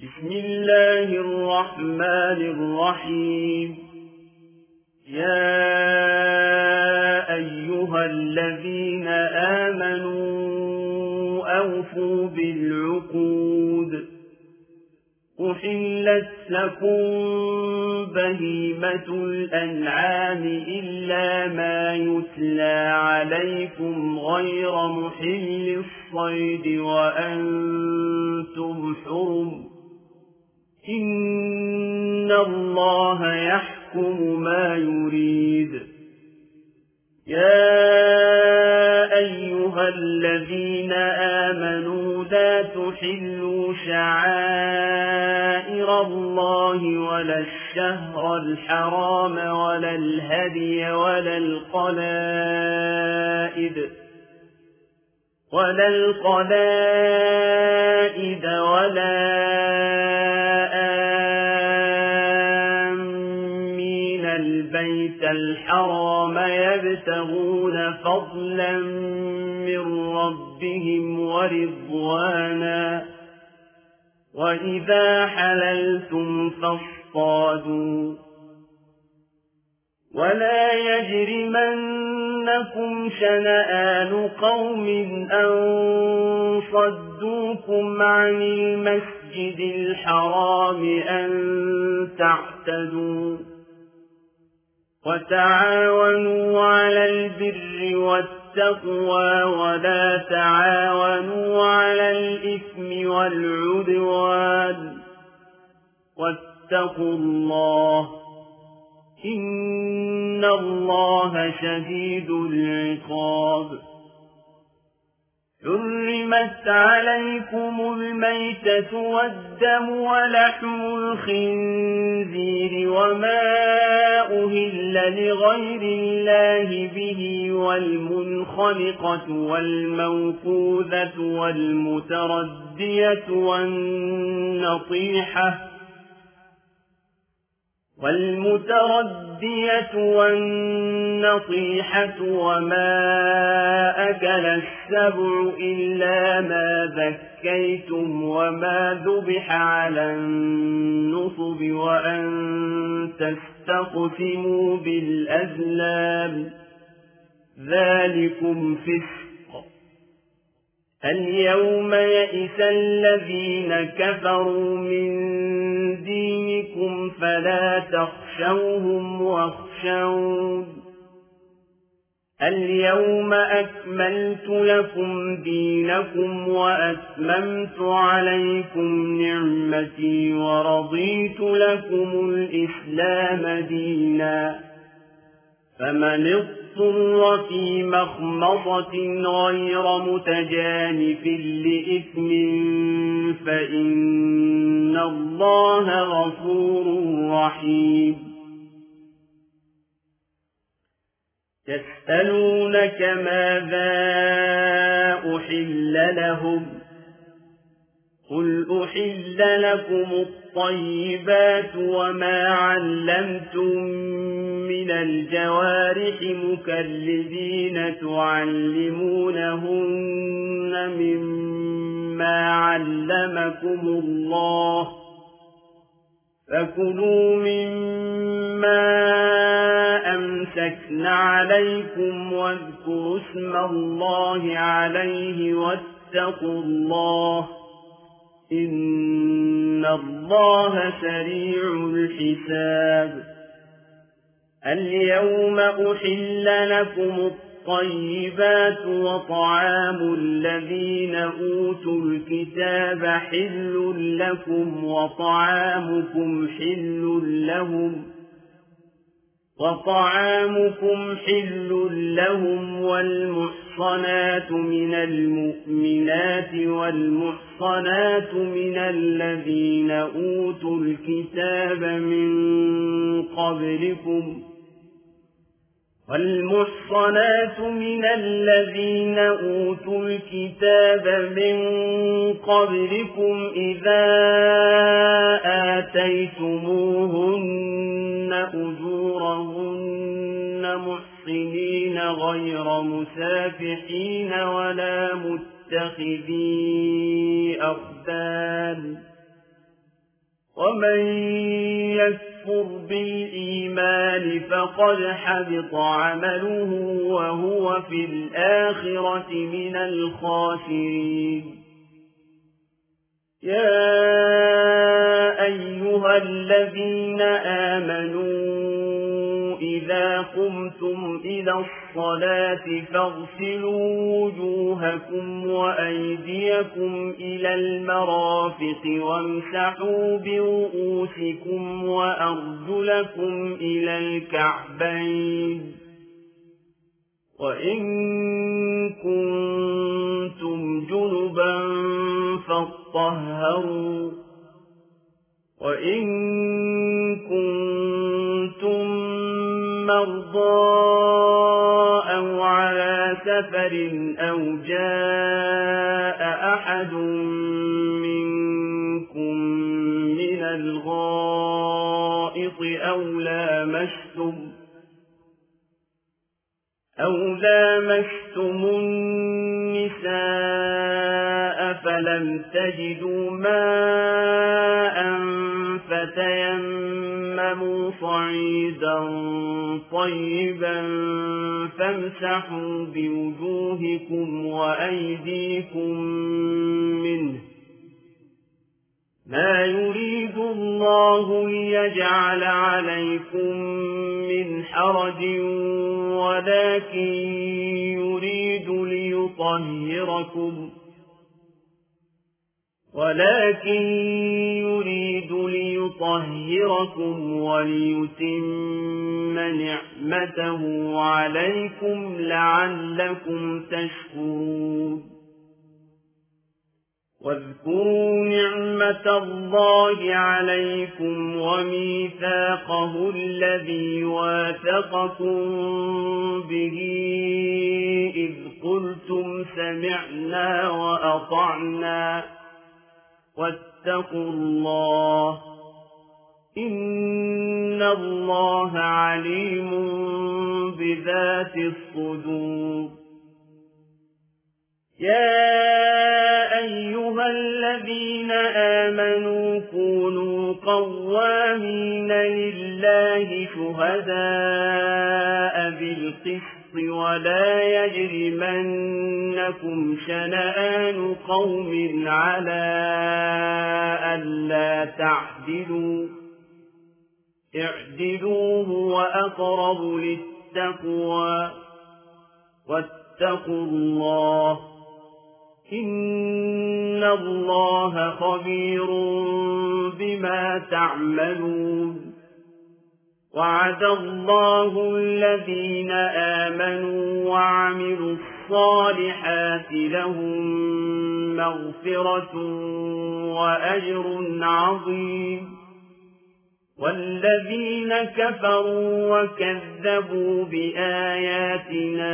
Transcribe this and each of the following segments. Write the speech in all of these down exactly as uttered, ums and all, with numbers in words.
بسم الله الرحمن الرحيم يا أيها الذين آمنوا أوفوا بالعقود أحلت لكم بهيمة الأنعام إلا ما يتلى عليكم غير محل الصيد وأنتم حرم إن الله يحكم ما يريد يا أيها الذين آمنوا لا تحلوا شعائر الله ولا الشهر الحرام ولا الهدي ولا القلائد ولا القلائد ولا آمين البيت الحرام يبتغون فضلا من ربهم ورضوانا وإذا حللتم فاصطادوا ولا يجرمنكم شنآن قوم أن صدوكم عن المسجد الحرام أن تعتدوا وتعاونوا على البر والتقوى ولا تعاونوا على الإثم والعدوان واتقوا الله إن الله شديد العقاب حرمت عليكم الميتة والدم ولحم الخنزير وما أهل لغير الله به والمنخنقة والموقوذة والمتردية والنطيحة والمتردية والنطيحة وما أكل السبع إلا ما ذكيتم وما ذبح على النصب وأن تستقسموا بالأزلام ذلكم فسق اليوم يئس الذين كفروا من دينكم فلا تخشوهم واخشون اليوم أكملت لكم دينكم وأتممت عليكم نعمتي ورضيت لكم الإسلام دينا فمن اضطر في مخمصة غير متجانف لإثم فإن الله غفور رحيم يسألونك ماذا أحل لهم قل أحل لكم الطيبات وما علمتم من الجوارح مكلبين تعلمونهن مما علمكم الله فكلوا مما أمسكن عليكم واذكروا اسم الله عليه واتقوا الله إن الله سريع الحساب اليوم أحل لكم الطيبات وطعام الذين أوتوا الكتاب حل لكم وطعامكم حل لهم وطعامكم حل لهم والمحصنات من المؤمنات والمحصنات من الذين أوتوا الكتاب من قبلكم والمحصنات من الذين أوتوا الكتاب من قبلكم إذا آتيتموهن أجورهن محصنين غير مسافحين ولا متخذي أخدان ومن يكفر بالإيمان فقد حبط عمله وهو في الآخرة من الخاسرين. يا أيها الذين آمنوا إذا قمتم إلى الصلاة فاغسلوا وجوهكم وأيديكم إلى المرافق وامسحوا برؤوسكم وأرجلكم إلى الكعبين وإن كنتم جنبا فاطهروا وإن كنتم مرضى أو على سفر أو جاء أحد منكم من الغائط أو لامستم أو لامستم النساء فلم تجدوا ماء فتيمموا صعيدا طيبا فامسحوا بوجوهكم وأيديكم منه ما يريد الله ليجعل عليكم من حرج ولكن يريد ليطهركم ولكن يريد ليطهركم وليتم نعمته عليكم لعلكم تشكرون. واذكروا نعمة الله عليكم وميثاقه الذي واثقكم به إذ قلتم سمعنا وأطعنا واتقوا الله إن الله عليم بذات الصدور. يا أيها الذين آمنوا كونوا قوامين لله شهداء بالقسط ولا يجرمنكم شنآن قوم على ألا تعدلوا اعدلوا هو أقرب للتقوى واتقوا الله إن الله خبير بما تعملون. وعد الله الذين آمنوا وعملوا الصالحات لهم مغفرة وأجر عظيم. والذين كفروا وكذبوا بآياتنا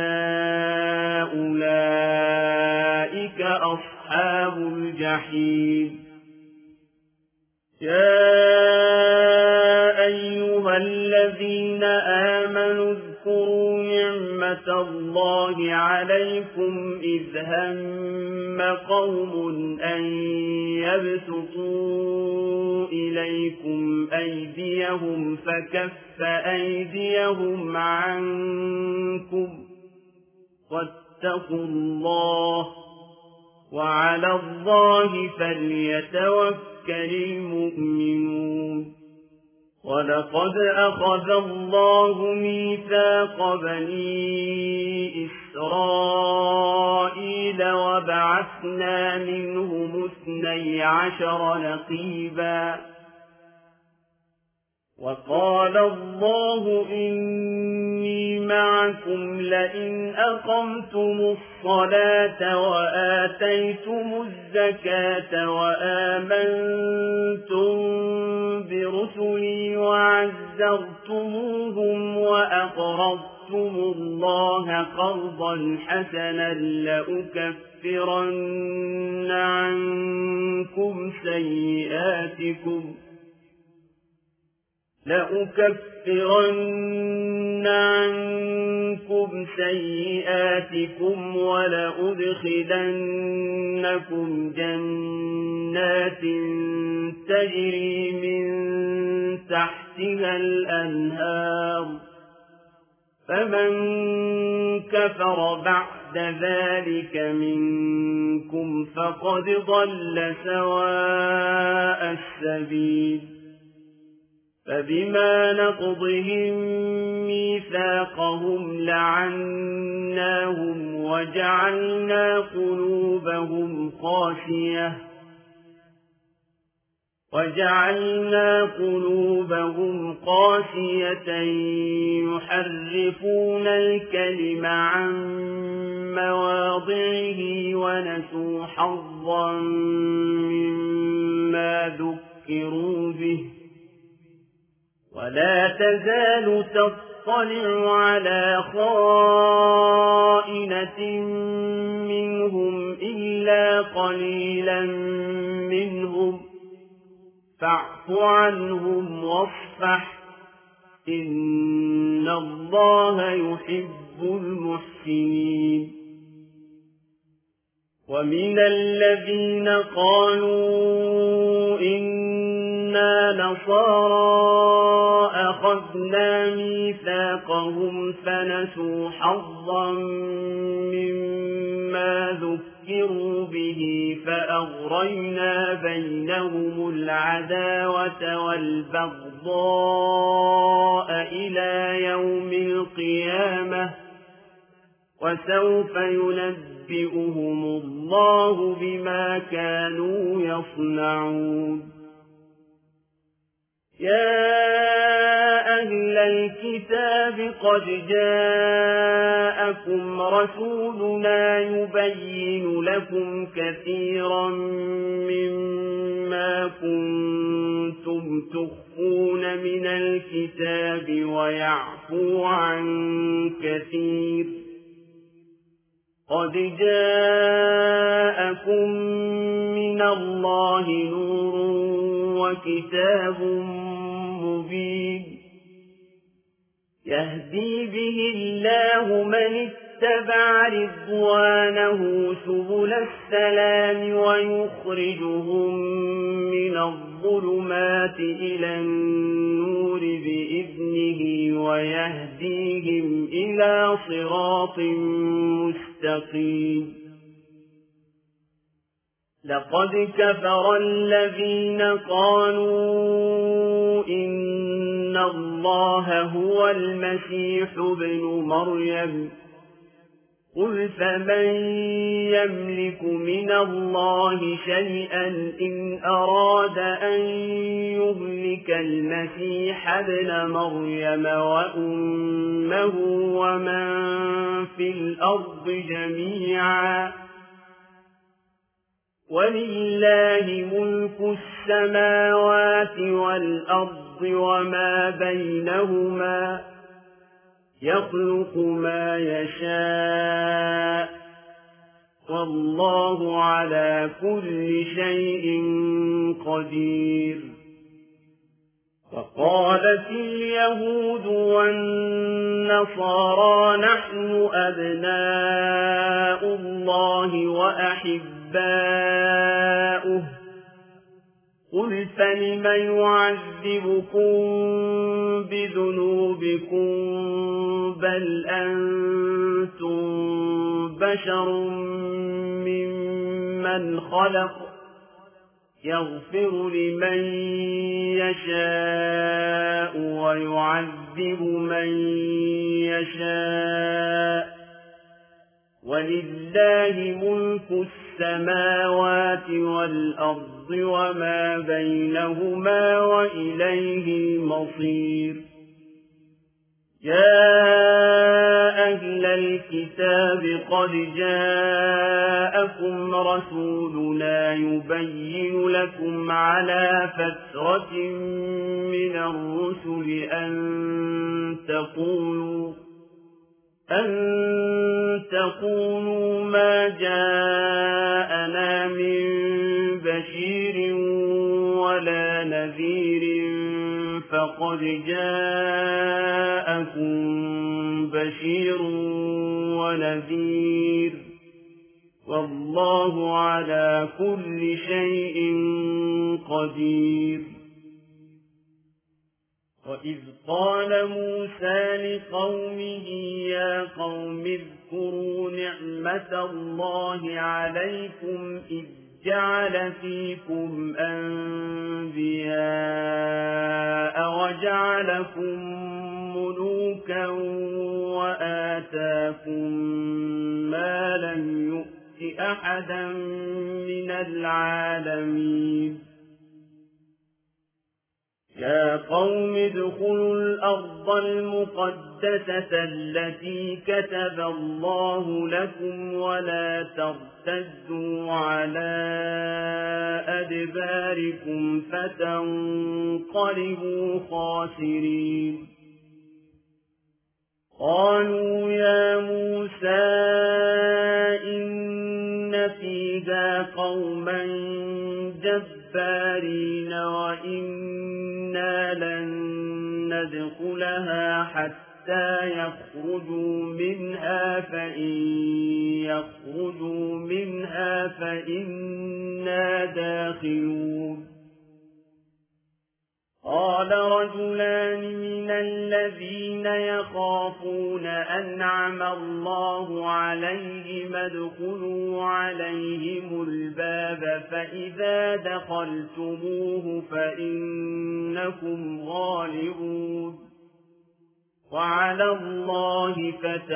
أولئك أصحاب الجحيم. يا أيها الذين آمنوا اذكروا نعمة الله عليكم إذ هم قوم أن يبسطوا إليكم أيديهم فكف أيديهم عنكم واتقوا الله وعلى الله فليتوكل المؤمنون. ولقد أخذ الله ميثاق بني إسرائيل وبعثنا منهم اثني عشر نقيبا وقال الله إني معكم لئن أقمتم الصلاة وآتيتم الزكاة وآمنتم برسلي وعزرتموهم وأقرضتم الله قرضا حسنا لأكفرن عنكم سيئاتكم لأكفرن عنكم سيئاتكم ولأدخلنكم جنات تجري من تحتها الأنهار فمن كفر بعد ذلك منكم فقد ضل سواء السبيل فبما نقضهم ميثاقهم لعناهم وجعلنا قلوبهم قاسية وجعلنا قلوبهم قاسية يحرفون الكلم عن مواضعه ونسوا حظا مما ذكروا به ولا تزال تطلع على خائنة منهم إلا قليلا منهم فاعف عنهم واصفح إن الله يحب المحسنين ومن الذين قالوا إنا نصارى أخذنا ميثاقهم فنسوا حظا مما ذكروا به فأغرينا بينهم العداوة والبغضاء إلى يوم القيامة وسوف ينبئهم الله بما كانوا يصنعون يا أهل الكتاب قد جاءكم رسولنا يبين لكم كثيرا مما كنتم تخفون من الكتاب ويعفو عن كثير قد جاءكم من الله نور وكتاب مبين يهدي به الله من اتبع رضوانه سبل السلام ويخرجهم من الظلمات إلى النور بإذنه ويهديهم إلى صراط مستقيم لقد كفر الذين قالوا إن الله هو المسيح ابن مريم قل فمن يملك من الله شيئا إن أراد أن يهلك المسيح ابن مريم وأمه ومن في الأرض جميعا ولله ملك السماوات والأرض وما بينهما يخلق ما يشاء والله على كل شيء قدير وقالت اليهود والنصارى نحن أبناء الله وأحباؤه قل فلم يعذبكم بذنوبكم بل أنتم بشر ممن خلق يغفر لمن يشاء ويعذب من يشاء ولله ملك السماوات والأرض وما بينهما وإليه المصير يا أهل الكتاب قد جاءكم رسولنا يبين لكم على فترة من الرسل أن تقولوا أن تقولوا ما جاءنا من بشير ولا نذير فقد جاءكم بشير ونذير والله على كل شيء قدير وإذ قال موسى لقومه يا قوم اذكروا نعمة الله عليكم إذ جعل فيكم أنبياء وجعلكم ملوكا وآتاكم ما لم يؤت أحدا من العالمين يا قوم ادخلوا الأرض المقدسة التي كتب الله لكم ولا ترتدوا على أدباركم فتنقلبوا خاسرين قالوا يا موسى إن فيها قوما جبارين وإنا لن ندخلها حتى يخرجوا منها فإن يخرجوا منها فإنا داخلون قال رجلان من الذين يخافون أنعم الله عليهم ادخلوا عليهم الباب فإذا دخلتموه فإنكم غالبون وعلى الله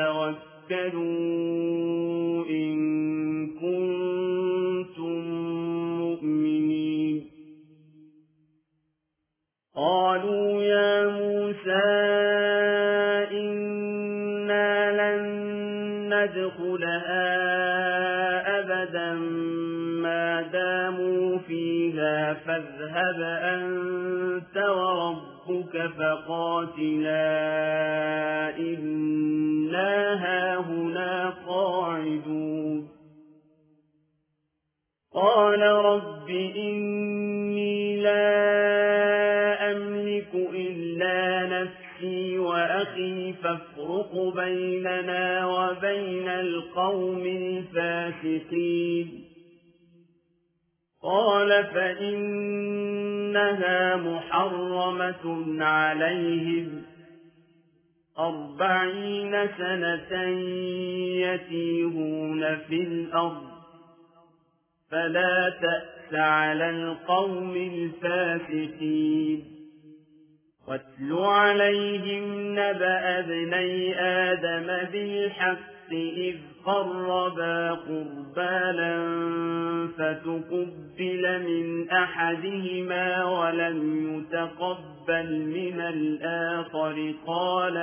فتوكلوا إن كنتم مؤمنين قالوا يا موسى إنا لن ندخلها أبدا ما داموا فيها فاذهب أنت وربك فقاتلا إنا هاهنا قاعدون قال رب إني لا أملك إلا نفسي وأخي فافرق بيننا وبين القوم الفاسقين قال فإنها محرمة عليهم أربعين سنة يتيهون في الأرض فلا تأس على القوم الفاسقين واتل عليهم نبأ ابني آدم بالحق إذ قربا قربانا فتقبل من أحدهما ولم يتقبل من الآخر قال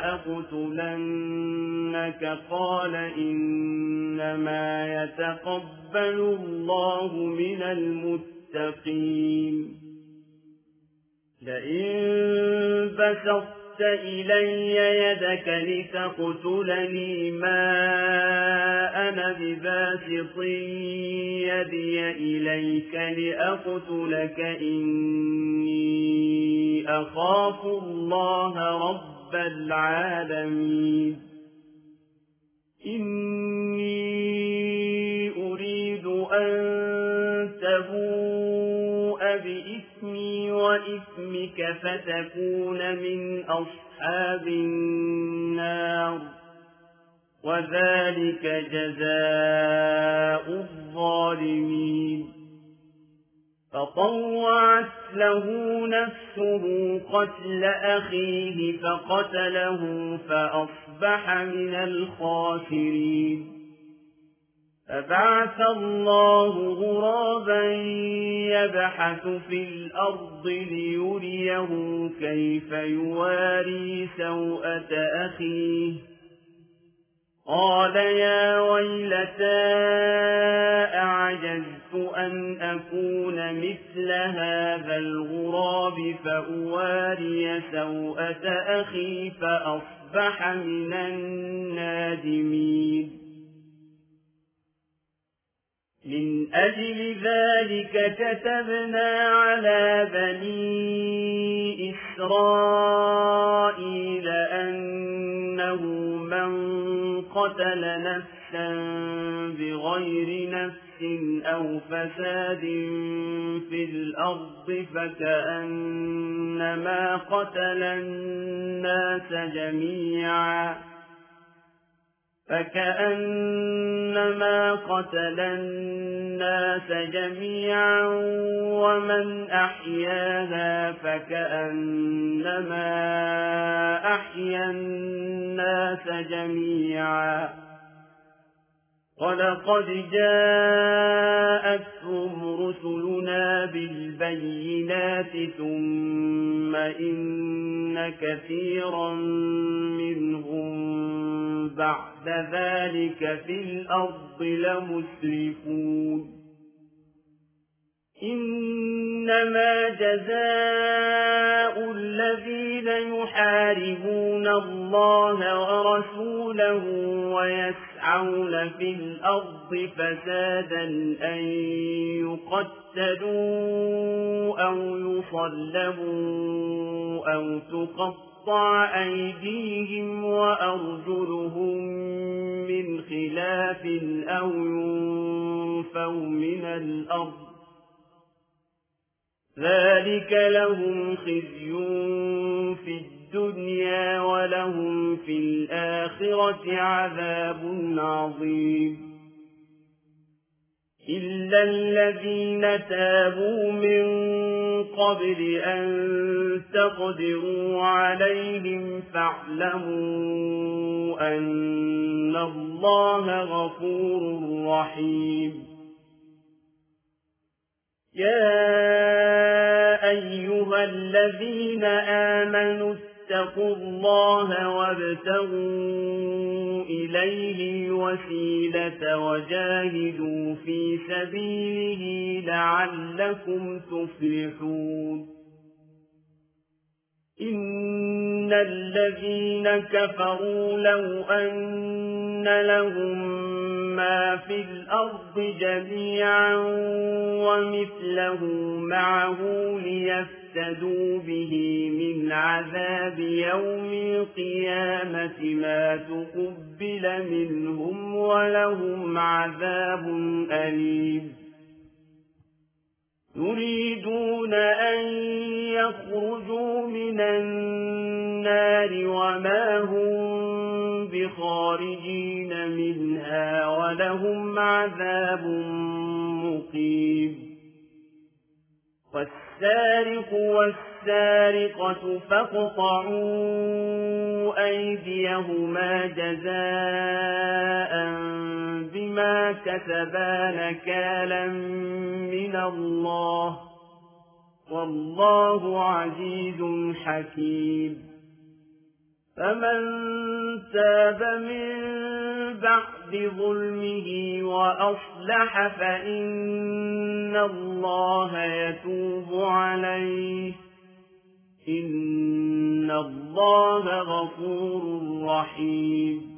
لأقتلنك قال إنما يتقبل الله من المتقين لئن بسطت إلي يدك لتقتلني ما أنا بباسط يدي إليك لأقتلك إني أخاف الله رب العالمين إني أريد أن تبوء بإثمي وإثمك فتكون من أصحاب النار وذلك جزاء الظالمين فطوعت له نفسه قتل أخيه فقتله فأصبح من الخاسرين فبعث الله غرابا يبحث في الأرض ليريه كيف يواري سوءة أخيه قال يا ويلتى أعجزت أن أكون مثل هذا الغراب فأواري سوءة أخي فأصبح من النادمين من أجل ذلك كتبنا على بني إسرائيل أنه من قتل نفسا بغير نفس أو فساد في الأرض فكأنما قتل الناس جميعا فكأنما قتل الناس جميعا ومن أحياها فكأنما أحيا الناس جميعا ولقد جاءتهم رسلنا بالبينات ثم إن كثيرا منهم بعد ذلك في الأرض لمسرفون إنما جزاء الذين يحاربون الله ورسوله ويسعون في الأرض فسادا أن يقتلوا أو يصلبوا أو تقطع أيديهم وأرجلهم من خلاف أو ينفوا من الأرض ذلك لهم خزي في الدنيا ولهم في الآخرة عذاب عظيم إلا الذين تابوا من قبل أن تقدروا عليهم فاعلموا أن الله غفور رحيم يا أيها الذين آمنوا اتقوا الله وابتغوا إليه الوسيلة وجاهدوا في سبيله لعلكم تفلحون إن الذين كفروا لو أن لهم ما في الأرض جميعا ومثله معه ليفتدوا به من عذاب يوم القيامة ما تقبل منهم ولهم عذاب أليم يريدون أن يخرجوا من النار وما هم بخارجين منها ولهم عذاب مقيم والسارق والسارقة فاقطعوا أيديهما جزاء بما كسبا نكالا من الله والله عزيز حكيم فمن تاب من بعد ظلمه وأصلح فإن الله يتوب عليه إن الله غفور رحيم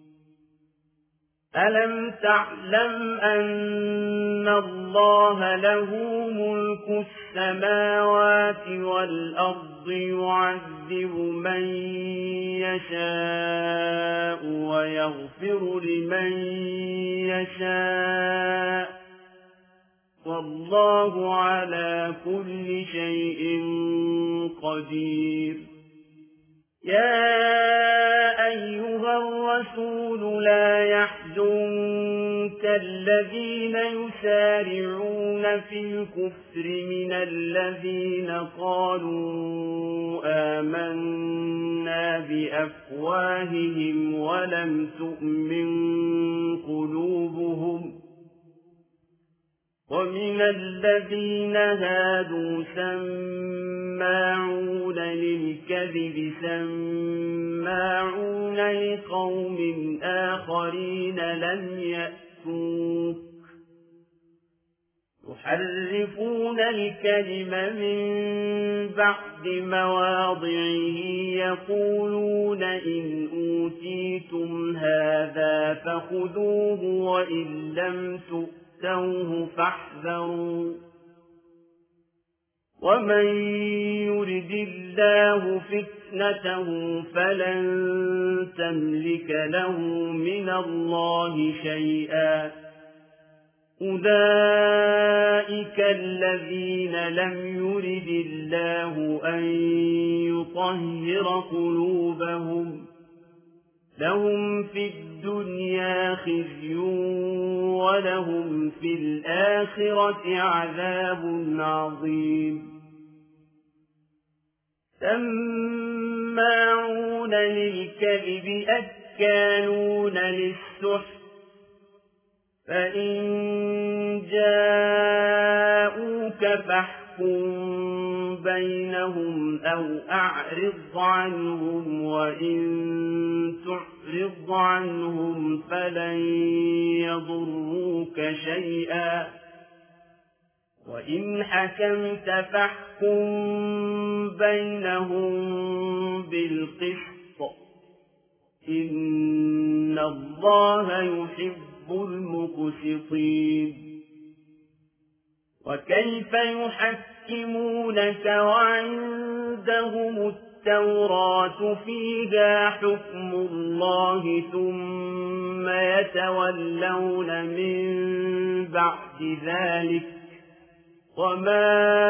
ألم تعلم أن الله له ملك السماوات والأرض يعذب من يشاء ويغفر لمن يشاء والله على كل شيء قدير يا أيها الرسول لا يحزنك الذين يسارعون في الكفر من الذين قالوا آمنا بأفواههم ولم تؤمن قلوبهم ومن الذين هادوا سماعون للكذب سماعون لقوم آخرين لم يأتوك يحرفون الكلم من بعد مواضعه يقولون إن أوتيتم هذا فخذوه وإن لم تؤتوه فاحذروا ومن يرد الله فتنته فلن تملك له من الله شيئا أولئك الذين لم يرد الله أن يطهر قلوبهم لهم في الدنيا خزي ولهم في الآخرة عذاب عظيم سماعون للكذب أكالون للسحت فإن جاءوك فاحكم بينهم أو أعرض عنهم وإن تعرض عنهم فلن يضروك شيئا وإن حكمت فاحكم بينهم بالقسط إن الله يحب المقسطين وكيف يحكمونك وعندهم التوراة فيها حكم الله ثم يتولون من بعد ذلك وما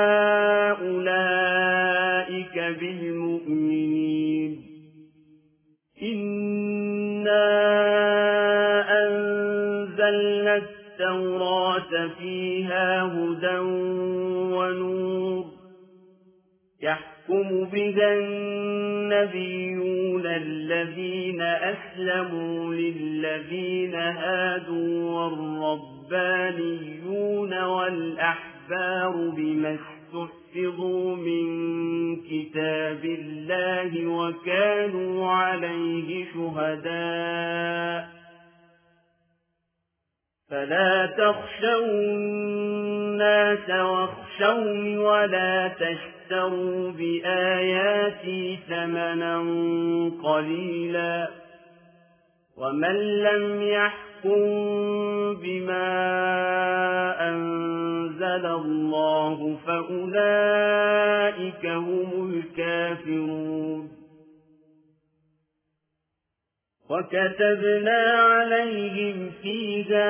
أولئك بالمؤمنين إنا أنزلنا التوراة فيها هدى ونور يحكم بها النبيون الذين أسلموا للذين هادوا والربانيون والأحبار بما استحفظوا من كتاب الله وكانوا عليه شهداء فلا تخشوا الناس واخشوني ولا تشتروا بآياتي ثمنا قليلا ومن لم يحكم بما أنزل الله فأولئك هم الكافرون وكتبنا عليهم فيها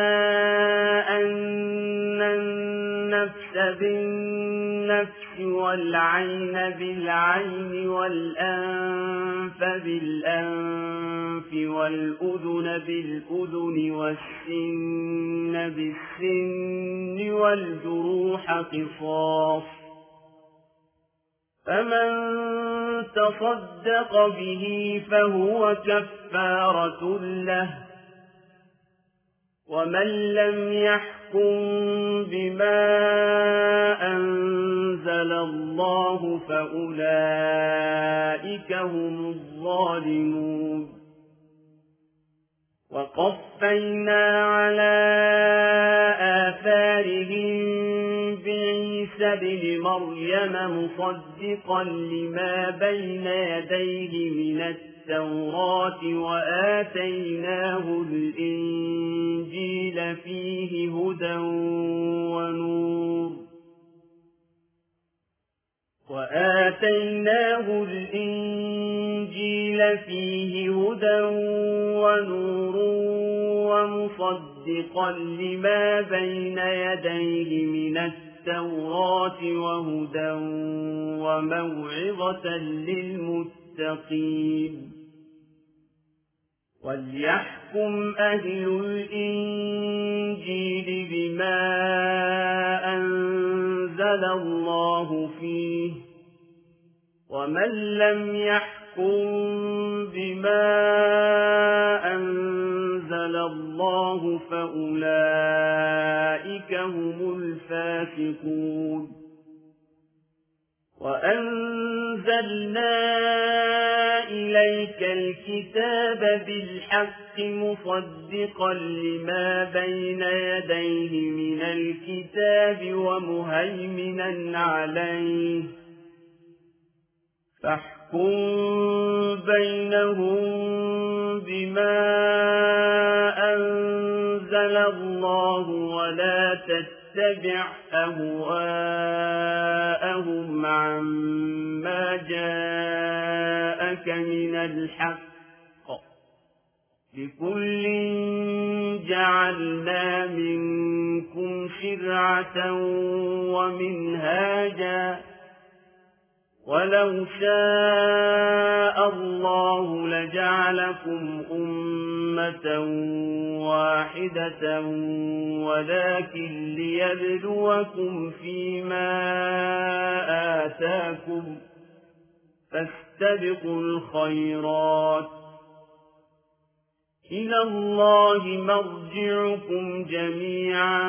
أن النفس بالنفس والعين بالعين والأنف بالأنف والأذن بالأذن والسن بالسن والجروح قصاص فمن تصدق به فهو كفارة له ومن لم يحكم بما أنزل الله فأولئك هم الظالمون وقفينا على آثارهم بعيسى ابن مريم مصدقا لما بين يديه من التوراة وآتيناه الإنجيل فيه هدى ونور وآتيناه الإنجيل فيه هدى ونور ومصدقا لما بين يديه من التوراة وهدى وموعظة للمتقين وليحكم أهل الإنجيل بما أنزل الله فيه ومن لم يحكم بما أنزل الله فأولئك هم الفاسقون وأنزلنا إليك الكتاب بالحق مصدقا لما بين يديه من الكتاب ومهيمنا عليه فاحكم بينهم بما أنزل الله ولا تتبع أهواءهم عما جاءك من الحق لكل جعلنا منكم شرعة ومنهاجا ولو شاء الله لجعلكم أمة واحدة ولكن ليبلوكم فيما آتاكم فاستبقوا الخيرات إلى الله مرجعكم جميعا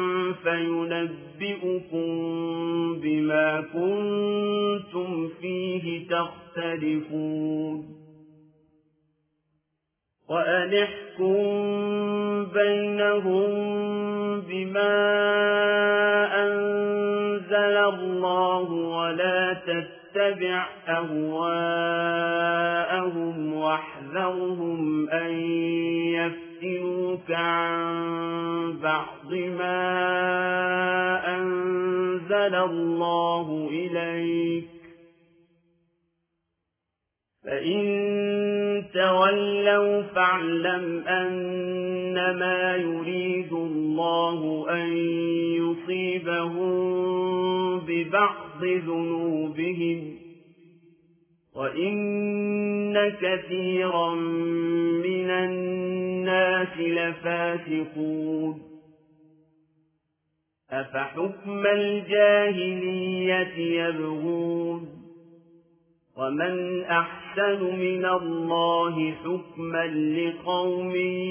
فينبئكم بما كنتم فيه تختلفون وأنحكم بينهم بما أنزل الله ولا تتبع أهواءهم واحذرهم أن يفتنوك عن بعض ما أنزل الله إليك فإن تولوا فاعلم أنما يريد الله أن يصيبهم ببعض ذنوبهم وإن كثيرا من الناس لفاسقون أفحكم الجاهلية يبغون ومن أحسن من الله حكما لقوم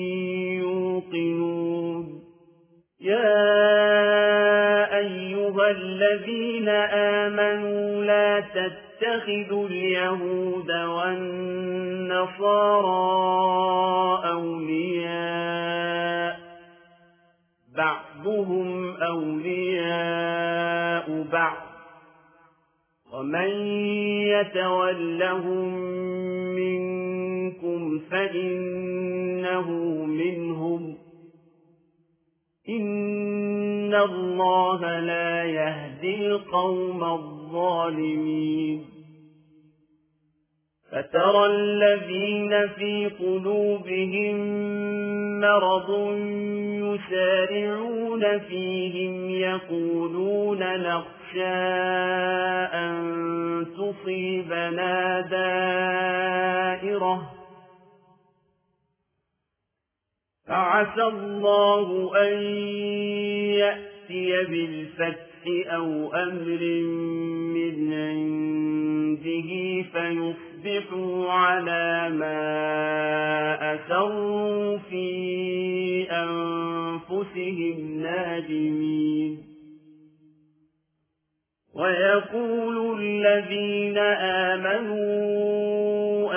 يوقنون يا أيها الذين آمنوا لا تتخذوا اليهود والنصارى أولياء بعضهم أولياء بعض ومن يتولهم منكم فإنه منهم إن الله لا يهدي القوم الظالمين فترى الذين في قلوبهم مرض يسارعون فيهم يقولون نخشى أن تصيبنا دائرة فعسى الله أن يأتي بالفتح أو أمر من عنده فيصبحوا على ما أسروا في أنفسهم نادمين ويقول الذين آمنوا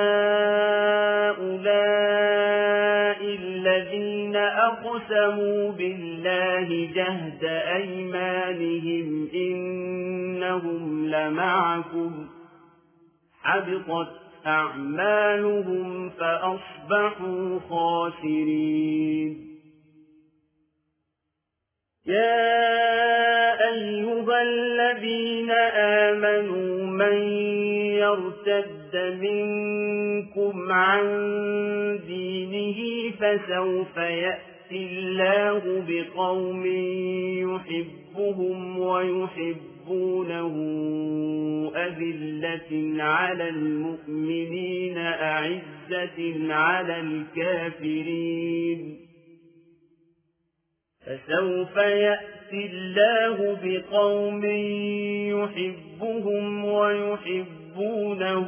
أهؤلاء الذين أقسموا بالله جهد أيمانهم إنهم لمعكم حبطت أعمالهم فأصبحوا خاسرين يا أيها الذين آمنوا من يرتد منكم عن دينه فسوف يأتي الله بقوم يحبهم ويحبونه أذلة على المؤمنين أعزة على الكافرين فسوف يأتي الله بقوم يحبهم ويحبونه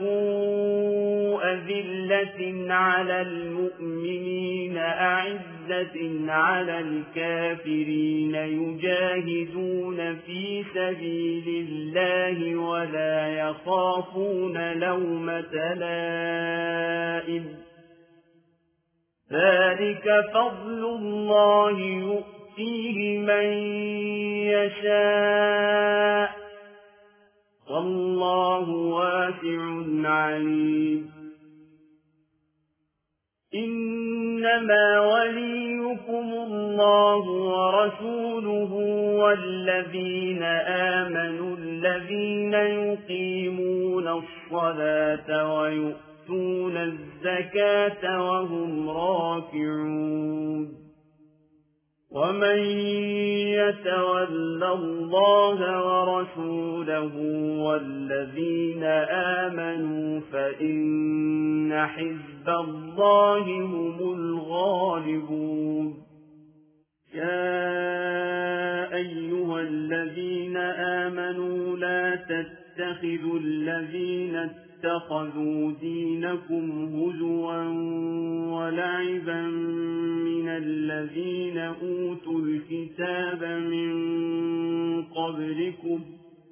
أذلة على المؤمنين أعزة على الكافرين يجاهدون في سبيل الله ولا يخافون لومة لائم ذلك فضل الله يؤتيه من يشاء والله واسع عليم إنما وليكم الله ورسوله والذين آمنوا الذين يقيمون الصلاة ويؤمنون ويؤتون الزكاة وهم راكعون ومن يتول الله ورسوله والذين آمنوا فإن حزب الله هم الغالبون يا أيها الذين آمنوا لا تتخذوا الذين اتخذوا دينكم هزوا ولعبا من الذين أوتوا الكتاب من قبلكم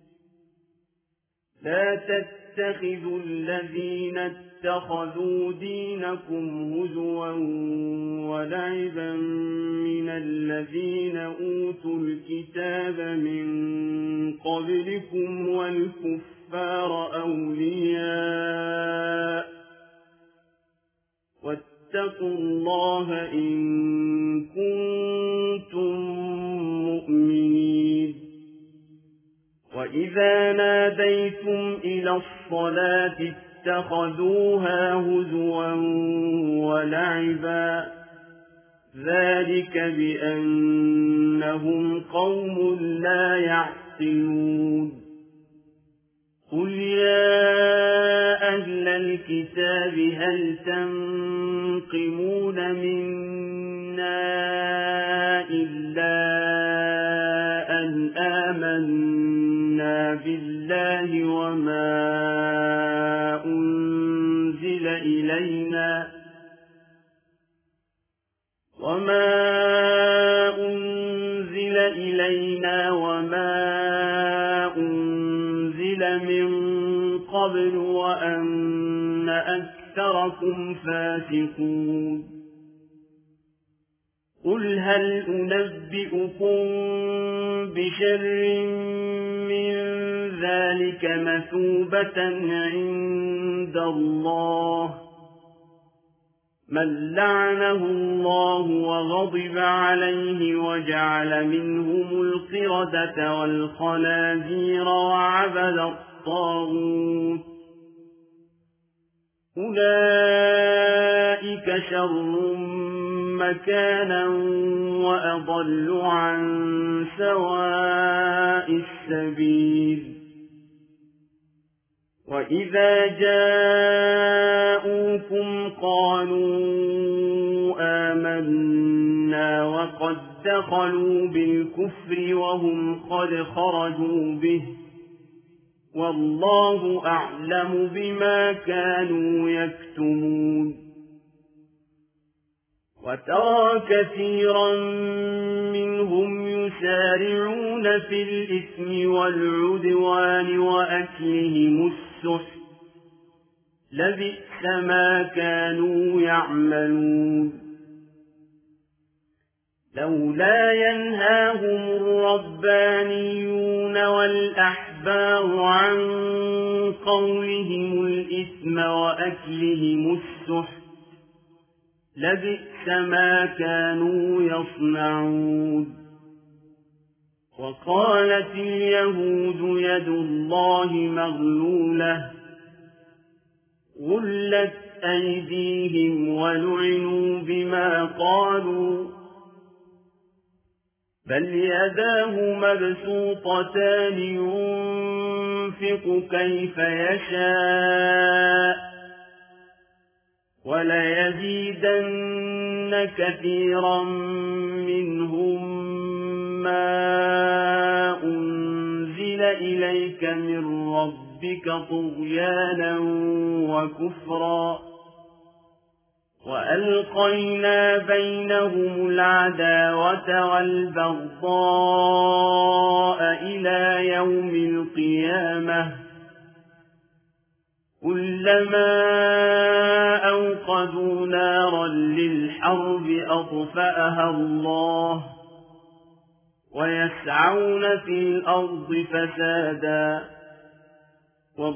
لا تتخذوا الذين اتخذوا دينكم هزوا ولعبا من الذين أوتوا الكتاب من قبلكم والكفار أولياء واتقوا الله إن كنتم مؤمنين وإذا ناديتم إلى الصلاة اتخذوها هزوا ولعبا ذلك بأنهم قوم لا يعقلون قل يا أهل الكتاب هل تنقمون منا إلا أن آمنا بالله وما أنزل إلينا وما أنزل إلينا وما أنزل من قبل وأن أكثركم فاسقون قل هل أنبئكم بشر من ذلك مثوبة عند الله من لعنه الله وغضب عليه وجعل منهم القردة والخنازير وعبد الطاغوت أولئك شر مكانا وأضل عن سواء السبيل وإذا جاءوكم قالوا آمنا وقد دخلوا بالكفر وهم قد خرجوا به والله أعلم بما كانوا يكتمون وترى كثيرا منهم يسارعون في الإثم والعدوان وأكلهم السحت لبئس ما كانوا يعملون لولا ينهاهم الربانيون والأحبار عن قولهم الإثم وأكلهم السحت لبئس ما كانوا يصنعون وقالت اليهود يد الله مغلولة غلت أيديهم ولعنوا بما قالوا بل يداه مبسوطتان ينفق كيف يشاء وليزيدن كثيرا منهم ما أنزل إليك من ربك طغيانا وكفرا وألقينا بينهم العداوة والبغضاء إلى يوم القيامة كلما أوقدوا نارا للحرب أطفأها الله ويسعون في الأرض فسادا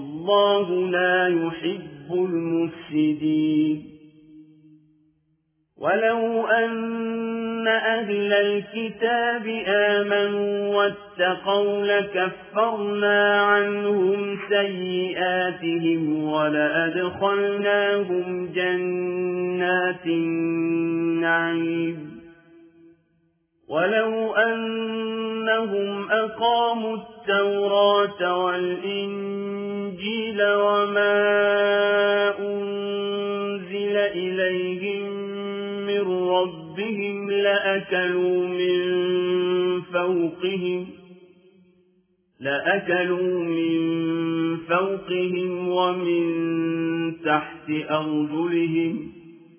والله لا يحب المفسدين ولو أن أهل الكتاب آمنوا واتقوا لكفرنا عنهم سيئاتهم ولأدخلناهم جنات النعيم ولو أنهم أقاموا التوراة والإنجيل وما أنزل إليهم من ربهم لأكلوا من فوقهم لأكلوا من فوقهم ومن تحت أرجلهم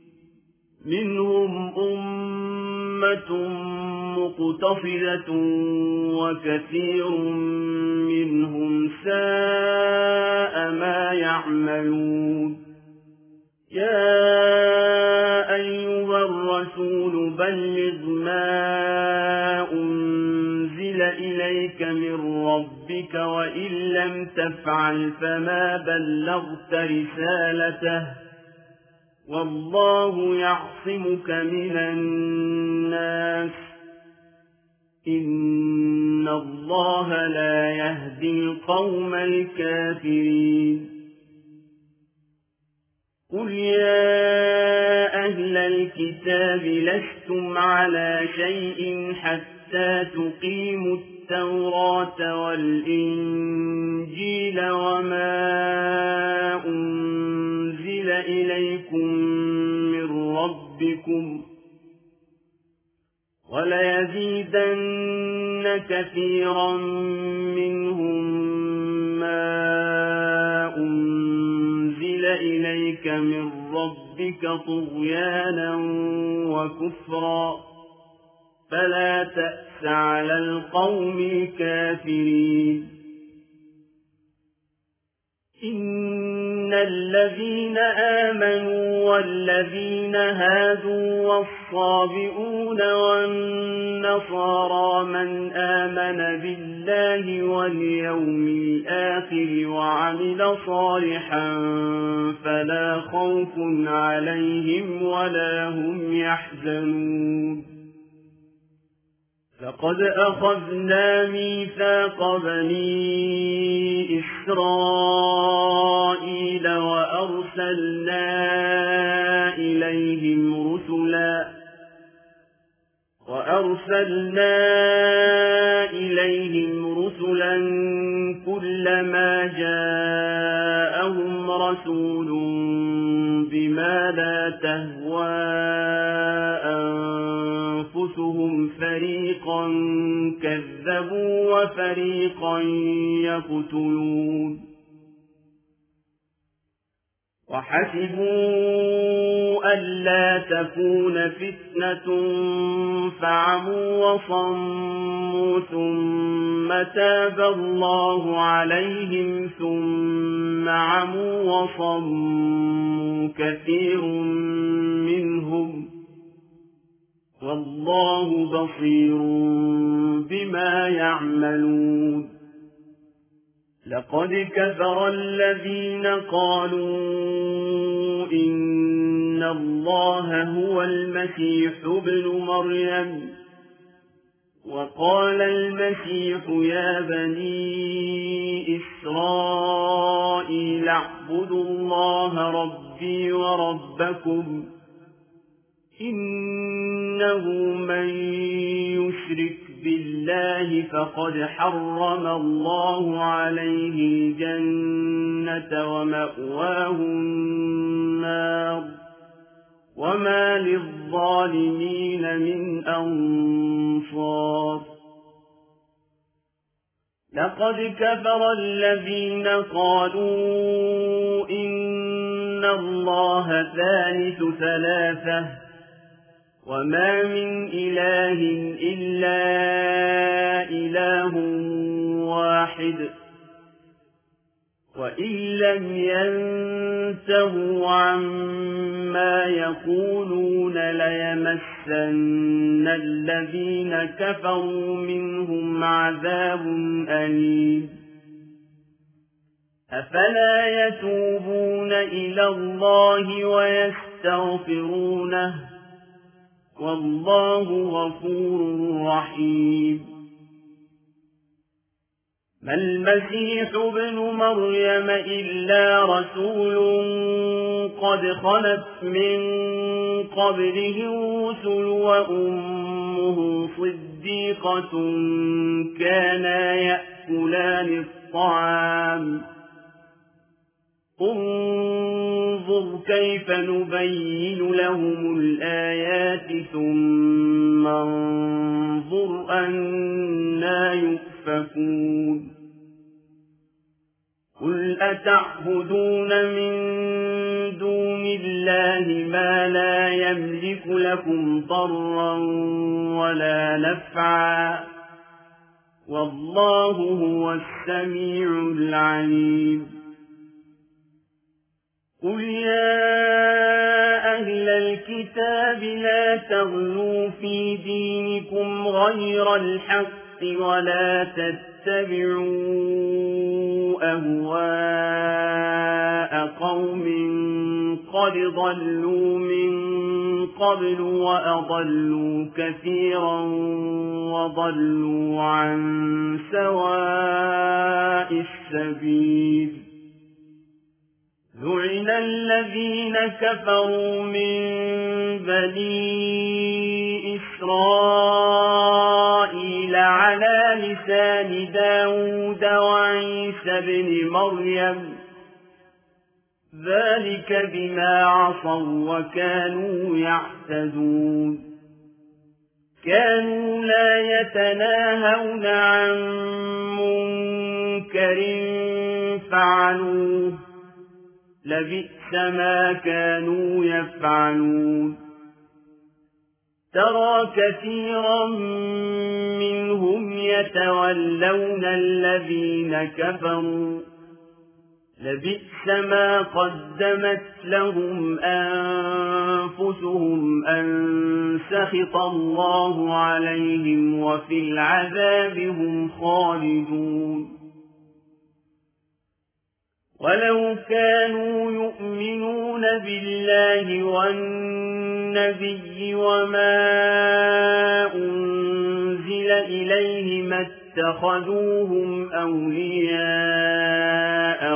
منهم أمة مقتصدة وكثير منهم ساء ما يعملون يا أيها الرسول بلغ ما أنزل إليك من ربك وإن لم تفعل فما بلغت رسالته والله يعصمك من الناس إن الله لا يهدي القوم الكافرين قل يا أهل الكتاب لستم على شيء حتى تقيموا التوراة والإنجيل وما أنزل إليكم من ربكم وليزيدن كثيرا منهم ما أنزل إليك من ربك طغيانا وكفرا فلا تأس على القوم الكافرين إن الذين آمنوا والذين هادوا والصابئون والنصارى من آمن بالله واليوم الآخر وعمل صالحا فلا خوف عليهم ولا هم يحزنون لقد أخذنا ميثاق بني إسرائيل وأرسلنا إليهم رسلا وأرسلنا إليهم رسلا كلما جاءهم رسول بما لا تهوى أنفسهم فريقا كذبوا وفريقا يقتلون وحسبوا ألا تكون فتنة فعموا وصموا ثم تاب الله عليهم ثم عموا وصموا كثير منهم والله بصير بما يعملون لقد كفر الذين قالوا إن الله هو المسيح ابن مريم وقال المسيح يا بني إسرائيل اعبدوا الله ربي وربكم إنه من يشرك بالله فقد حرم الله عليه الجنة ومأواه النار وما للظالمين من أنصار لقد كفر الذين قالوا إن الله ثالث ثلاثة وما من إله إلا إله واحد وإن لم ينتهوا عما يقولون ليمسن الذين كفروا منهم عذاب أليم أفلا يتوبون إلى الله ويستغفرونه والله غفور رحيم. ما المسيح ابن مريم إلا رسول قد خلت من قبله الرسل وأمه صديقة كانا يأكلان الطعام. انظر كيف نبين لهم الآيات ثم انظر أنا يؤفكون. قل أتعبدون من دون الله ما لا يملك لكم ضرا ولا نفعا والله هو السميع العليم. قل يا أهل الكتاب لا تغلوا في دينكم غير الحق ولا تتبعوا أهواء قوم قد ضلوا من قبل وأضلوا كثيرا وضلوا عن سواء السبيل. لعن الذين كفروا من بني إسرائيل على لسان داود وعيسى بن مريم ذلك بما عصوا وكانوا يعتدون. كانوا لا يتناهون عن منكر فعلوه لبئس ما كانوا يفعلون. ترى كثيرا منهم يتولون الذين كفروا لبئس ما قدمت لهم أنفسهم أن سخط الله عليهم وفي العذاب هم خالدون. ولو كانوا يؤمنون بالله والنبي وما أنزل إليه ما اتخذوهم أولياء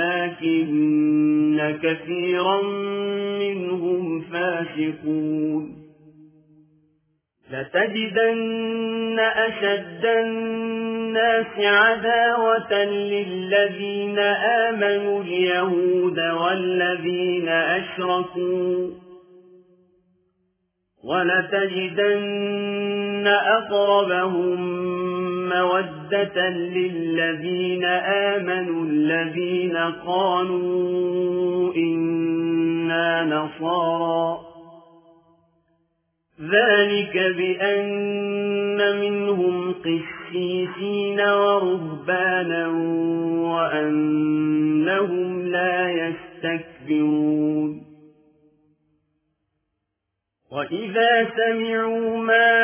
ولكن كثيرا منهم فاسقون. لتجدن أشد الناس عداوة للذين آمنوا اليهود والذين أشركوا ولتجدن أقربهم مودة للذين آمنوا الذين قالوا إنا نصارى ذلك بأن منهم قسيسين ورهبانا وأنهم لا يستكبرون. وإذا سمعوا ما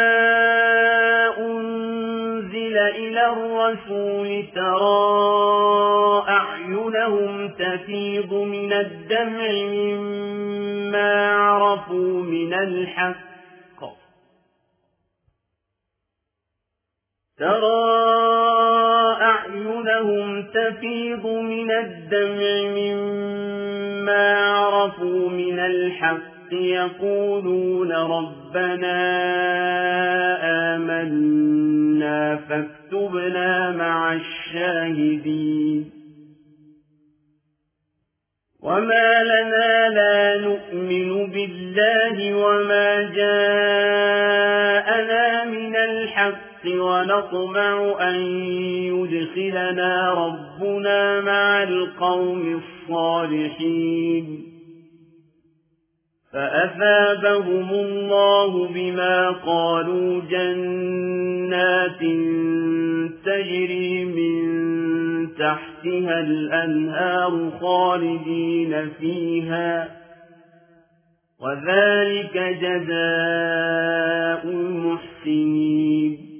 أنزل إلى الرسول ترى أعينهم تفيض من الدمع مما عرفوا من الحق ترى أعينهم تفيض من الدمع مما عرفوا من الحق يقولون ربنا آمنا فاكتبنا مع الشاهدين. وما لنا لا نؤمن بالله وما جاءنا من الحق ونطمع أن يدخلنا ربنا مع القوم الصالحين. فأثابهم الله بما قالوا جنات تجري من تحتها الأنهار خالدين فيها وذلك جزاء المحسنين.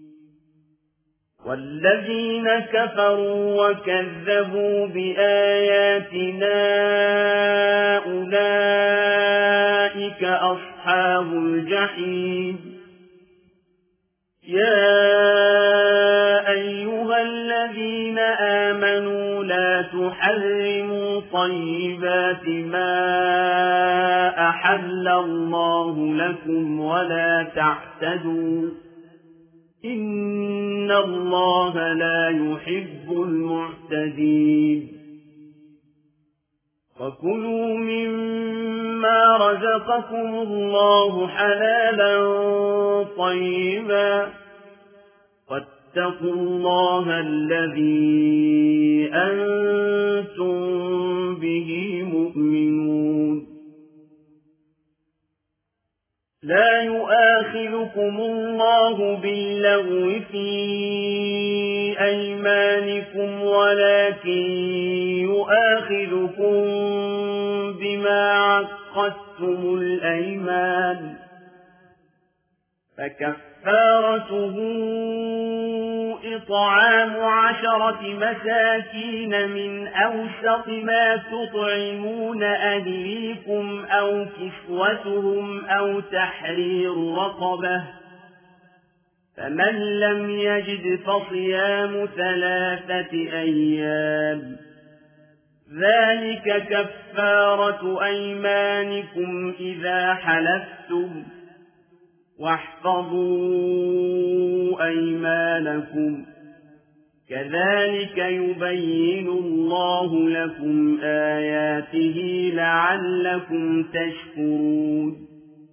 والذين كفروا وكذبوا بآياتنا أولئك أصحاب الجحيم يا أيها الذين آمنوا لا تحرموا طيبات ما أحل الله لكم ولا تعتدوا إن الله لا يحب المعتدين وكلوا مما رزقكم الله حلالا طيبا واتقوا الله الذي أنتم به مؤمنون لا يؤاخذكم الله باللغو في أيمانكم ولكن يؤاخذكم بما عقدتم الأيمان فكفارته إطعام عشرة مساكين من أوسط ما تطعمون أهليكم أو كسوتهم أو تحرير رقبة فمن لم يجد فصيام ثلاثة أيام ذلك كفارة أيمانكم إذا حلفتم واحفظوا أيمانكم كذلك يبين الله لكم آياته لعلكم تشكرون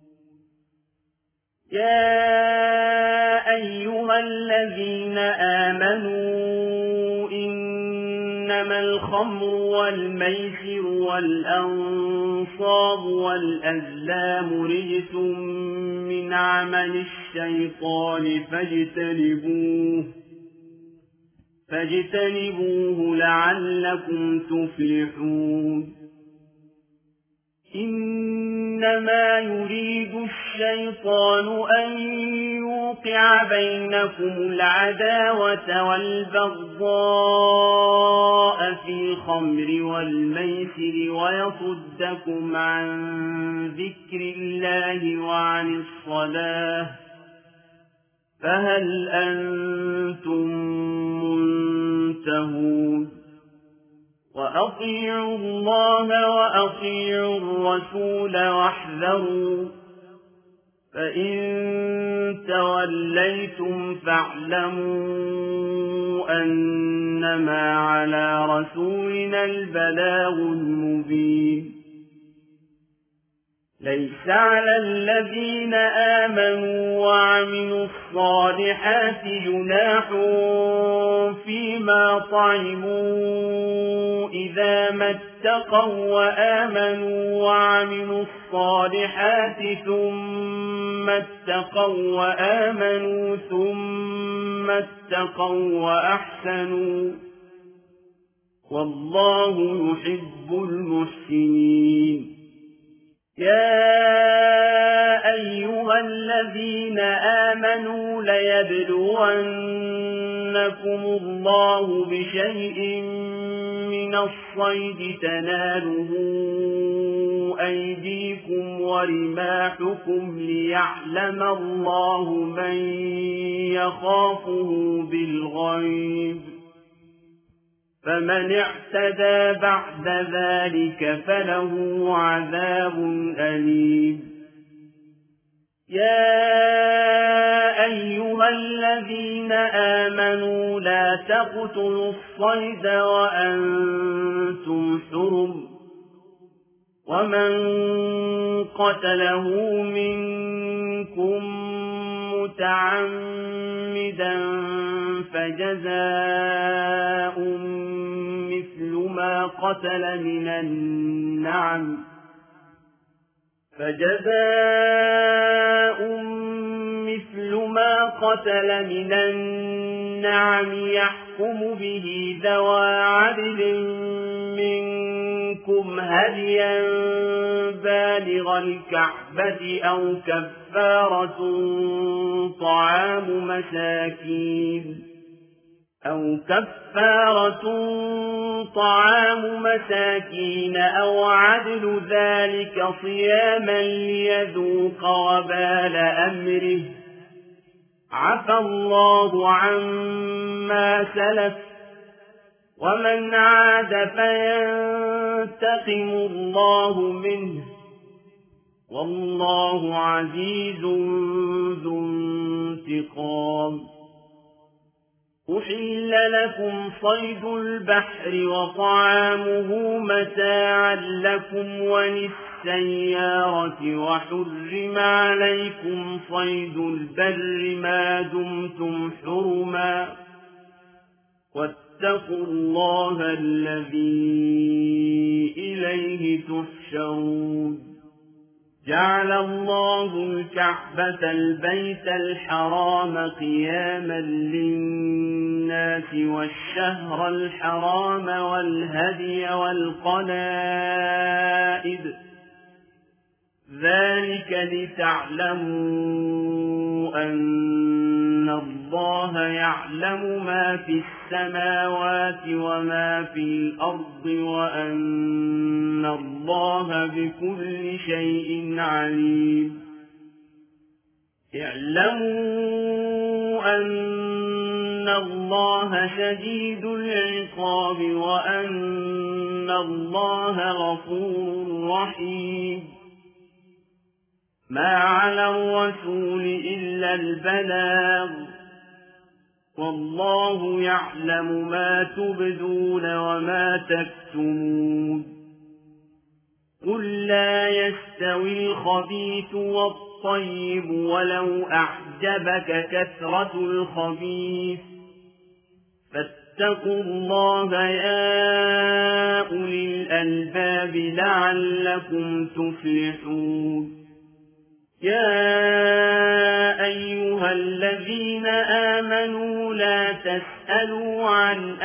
يا أيها الذين آمنوا إنما الخمر والميسر والأنصاب والأزلام رجس من عمل الشيطان فاجتنبوه فاجتنبوه لعلكم تفلحون إنما يريد الشيطان أن يوقع بينكم العداوة والبغضاء في الخمر والميسر ويصدكم عن ذكر الله وعن الصلاة فهل أنتم منتهون وأطيعوا الله وأطيعوا الرسول واحذروا فإن توليتم فاعلموا أنما على رسولنا البلاغ المبين ليس على الذين آمنوا وعملوا الصالحات جناح فيما طعموا إذا ما اتقوا وآمنوا وعملوا الصالحات ثم اتقوا وآمنوا ثم اتقوا وأحسنوا والله يحب المحسنين يا أيها الذين آمنوا ليبلونكم الله بشيء من الصيد تناله أيديكم ورماحكم ليعلم الله من يخافه بالغيب فمن اعتدى بعد ذلك فله عذاب أليم يا أيها الذين آمنوا لا تقتلوا الصيد وأنتم حرم ومن قتله منكم متعمدا فجزاء مثل ما قتل من النعم فجزاء مثل ما قتل من النعم يحكم به ذوى عدل منكم هديا بالغ الكعبة أو كفارة طعام مساكين أو كفارة طعام مساكين أو عدل ذلك صياما ليذوق وبال أمره عفى الله عما سلف ومن عاد فينتقم الله منه والله عزيز ذو انتقام أحل لكم صيد البحر وطعامه متاعا لكم وللسيارة وحرم عليكم صيد البر ما دمتم حرما واتقوا الله الذي إليه تحشرون جعل الله الكعبة البيت الحرام قياما للناس والشهر الحرام والهدي والقلائد ذلك لتعلموا أن الله يعلم ما في السماوات وما في الأرض وأن الله بكل شيء عليم اعلموا أن الله شديد العقاب وأن الله غفور رحيم ما على الرسول إلا البلاغ والله يعلم ما تبدون وما تكتمون قل لا يستوي الخبيث والطيب ولو أعجبك كثرة الخبيث فاتقوا الله يا أولي الألباب لعلكم تفلحون يا أيها الذين آمنوا لا تسألوا عن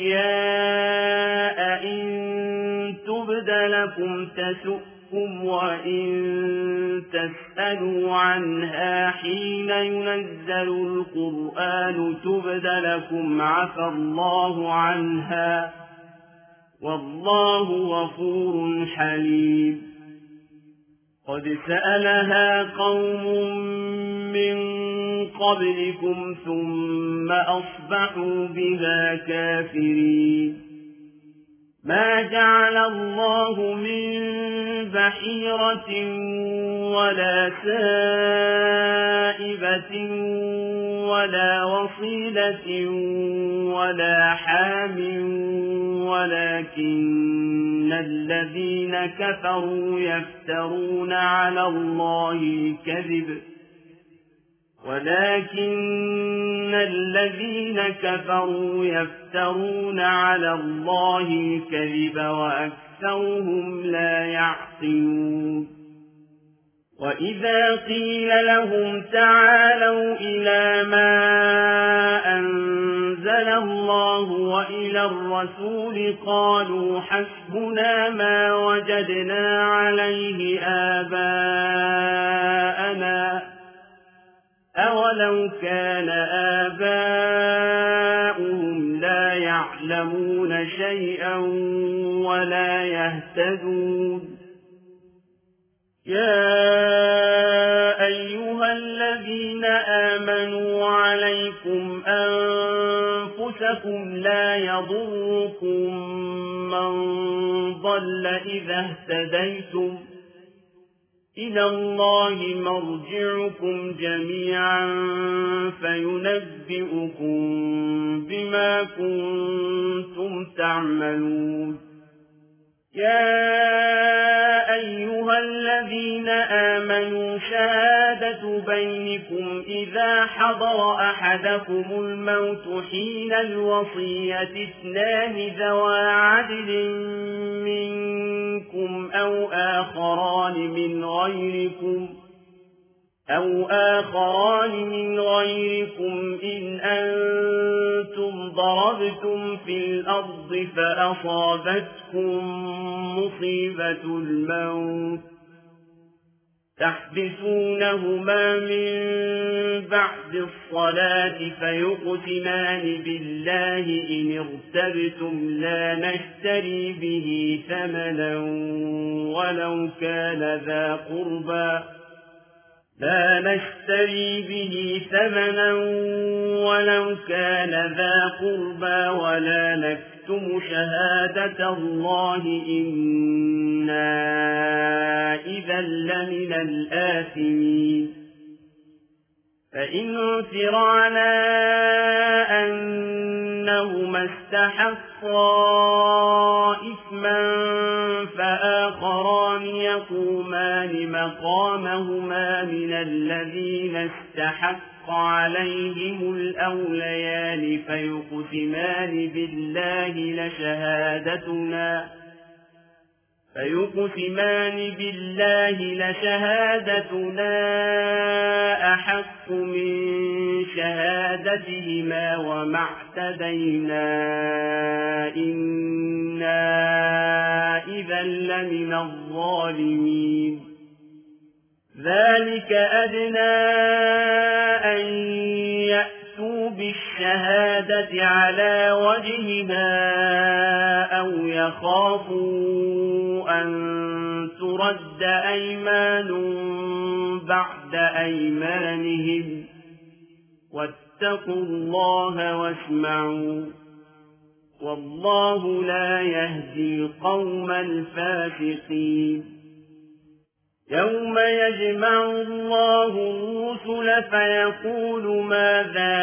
أشياء إن تبد لكم تسؤكم وإن تسألوا عنها حين ينزل القرآن تبد لكم عفى الله عنها والله غفور حليم قد سألها قوم من قبلكم ثم أصبحوا بها كافرين ما جعل الله من بحيرة ولا سائبة ولا وصيلة ولا حام ولكن الذين كفروا يفترون على الله الكذب ولكن الذين كفروا يفترون على الله الكذب وأكثرهم لا يعقلون وإذا قيل لهم تعالوا إلى ما أنزل الله وإلى الرسول قالوا حسبنا ما وجدنا عليه آباءنا أولو كان آباؤهم لا يعلمون شيئا ولا يهتدون يا أيها الذين آمنوا عليكم أنفسكم لا يضركم من ضل إذا اهتديتم إلى الله مرجعكم جميعا فينبئكم بما كنتم تعملون يا أيها الذين آمنوا شهادة بينكم إذا حضر أحدكم الموت حين الوصية اثنان ذوى عدل منكم أو آخران من غيركم أو آخران من غيركم إن أنتم ضربتم في الأرض فأصابتكم مصيبة الموت تحبسونهما من بعد الصلاة فيقسمان بالله إن ارتبتم لا نشتري به ثمنا ولو كان ذا قربى لا نشتري به ثمنا ولو كان ذا قربى ولا نكتم شهادة الله إنا إذا لمن الآثمين فإن عثر على أنهما استحقا إثما فآخران يقومان مقامهما من الذين استحق عليهم الأوليان فيقسمان بالله لشهادتنا فيقسمان بالله لشهادتنا أحق من شهادتهما وما اعتدينا إنا إذا لمن الظالمين ذلك أدنى أن يأتوا بالشهادة على وجهها أو يخافوا أن ترد أيمان بعد أيمانهم واتقوا الله واسمعوا والله لا يهدي القوم الفاسقين يوم يجمع الله الرسل فيقول ماذا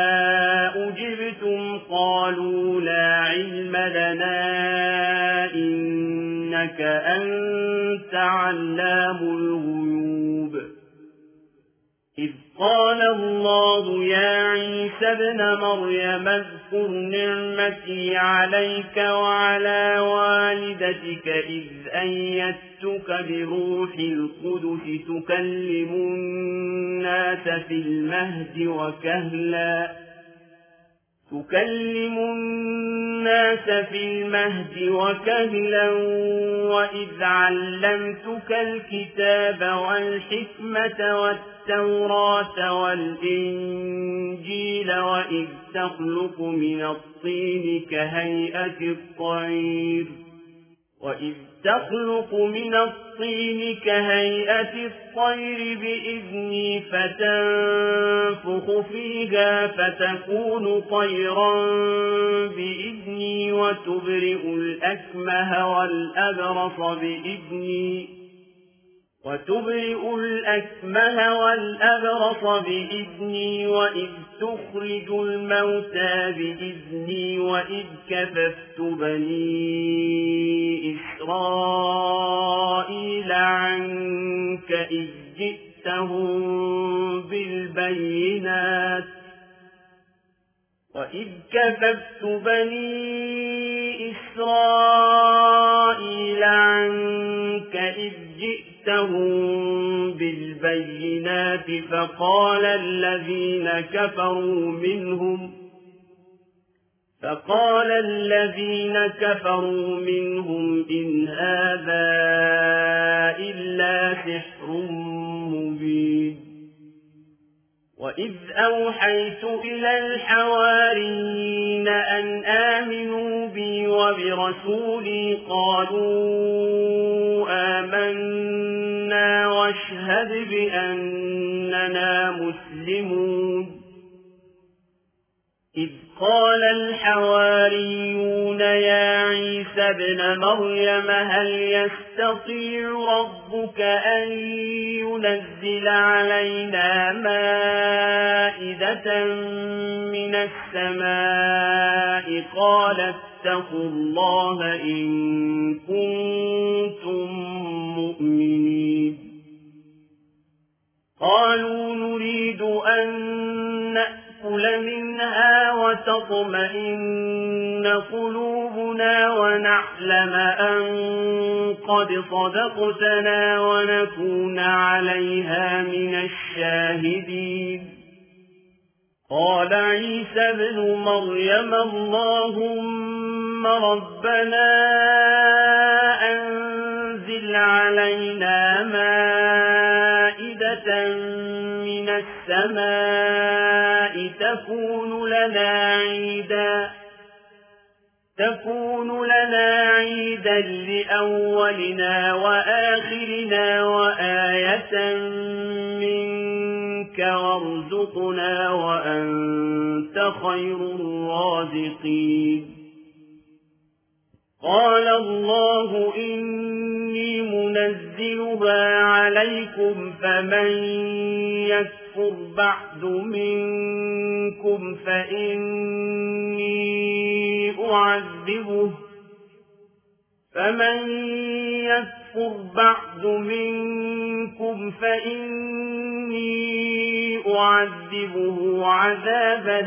أجبتم قالوا لا علم لنا إنك أنت علام الغيوب إذ قال الله يا عيسى ابن مريم اذكر نعمتي عليك وعلى والدتك إذ أيدتك بروح القدس تكلم الناس في المهد وكهلا تكلم الناس في المهد وكهلا وإذ علمتك الكتاب والحكمة والتوراة والإنجيل وإذ تخلق من الطين كهيئة الطير وإذ تخلق من الطين كهيئة الطير بإذني فتنفخ فيها فتكون طيرا بإذني وتبرئ الأكمه والأبرص بإذني وتبرئ الأكمه والأبرص بإذني وإذ تخرج الموتى بإذني وإذ كففت بني إسرائيل عنك إذ جئتهم بالبينات وإذ كففت بني إسرائيل عنك إذ جئتهم بالبينات فقال الذين كفروا منهم فقال الذين كفروا منهم إن هذا إلا سحر مبين وإذ أوحيت إلى الحواريين أن آمنوا بي وبرسولي قالوا آمنا واشهد بأننا مسلمون إذ قال الحواريون يا عيسى ابن مريم هل يستطيع ربك أن ينزل علينا مائدة من السماء قال اتقوا الله إن كنتم مؤمنين قالوا نريد أن نأكل منها وتطمئن قلوبنا ونعلم أن قد صدقتنا ونكون عليها من الشاهدين قال عيسى ابن مريم اللهم ربنا أنزل علينا مائدة من السماء تكون لنا عيدا تكون لنا عيدا لأولنا وآخرنا وآية من رزقنا وأنت خير الرازقين قال الله إني منزلها عليكم فمن يكفر بعد منكم فإني أعذبه فمن يكفر بعد منكم فإني أعذبه عذابا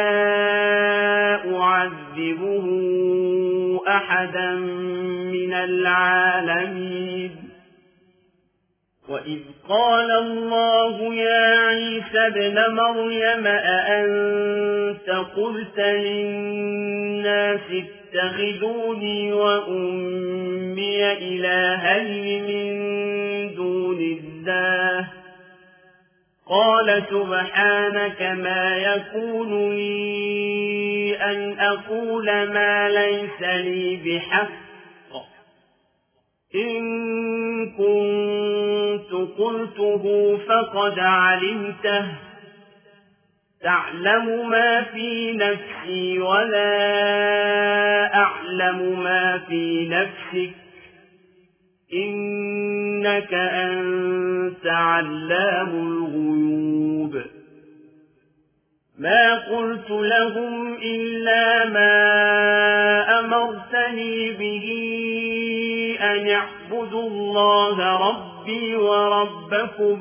لا أعذبه أحدا من العالمين وإذ قال الله يا عيسى ابن مريم أأنت قلت للناس اتخذوني وأمي إلهين من دون الله قال سبحانك ما يكون لي أن أقول ما ليس لي بحق إن كنت قلته فقد علمته تعلم ما في نفسي ولا أعلم ما في نفسك إنك أنت علام الغيوب ما قلت لهم إلا ما أمرتني به أن اعبدوا الله ربي وربكم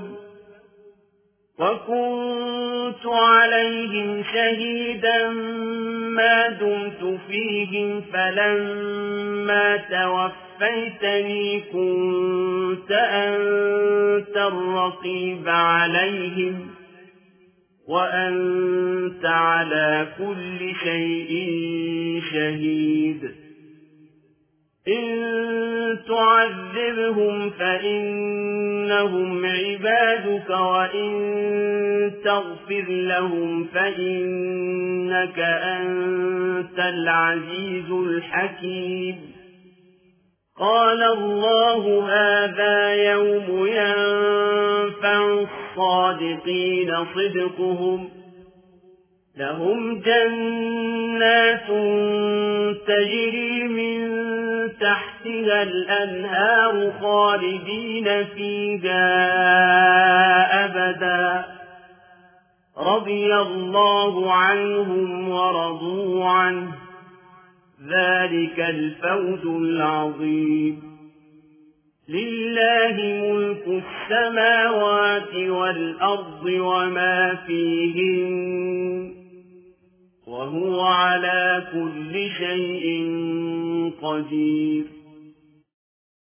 وكنت عليهم شهيدا ما دمت فيهم فلما توفيتني كنت أنت الرقيب عليهم وأنت على كل شيء شهيد إن تعذبهم فإنهم عبادك وإن تغفر لهم فإنك أنت العزيز الحكيم قال الله هذا يوم ينفع الصادقين صدقهم لهم جنات تجري من تحتها الأنهار خالدين فيها أبدا رضي الله عنهم ورضوا عنه ذلك الفوز العظيم لله ملك السماوات والأرض وما فيهن وهو على كل شيء قدير